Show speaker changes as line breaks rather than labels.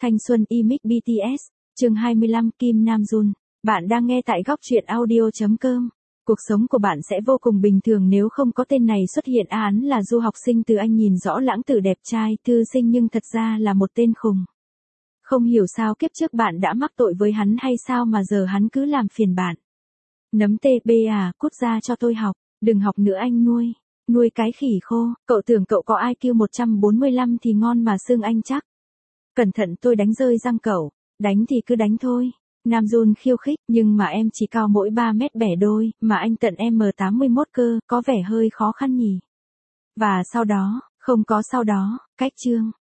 Thanh xuân image BTS, chương 25 Kim Nam Jun. Bạn đang nghe tại góc truyện audio.com. Cuộc sống của bạn sẽ vô cùng bình thường nếu không có tên này xuất hiện. Án là du học sinh từ Anh nhìn rõ lãng tử đẹp trai, thư sinh nhưng thật ra là một tên khùng. Không hiểu sao kiếp trước bạn đã mắc tội với hắn hay sao mà giờ hắn cứ làm phiền bạn. Nấm TB à, cút ra cho tôi học, đừng học nữa anh nuôi. Nuôi cái khỉ khô, cậu tưởng cậu có IQ 145 thì ngon mà xương anh chắc. Cẩn thận tôi đánh rơi răng cậu, đánh thì cứ đánh thôi. Nam Jun khiêu khích, nhưng mà em chỉ cao mỗi 3 mét bẻ đôi, mà anh tận M81 cơ, có vẻ hơi khó khăn nhỉ. Và sau đó, không có sau đó, cách chương.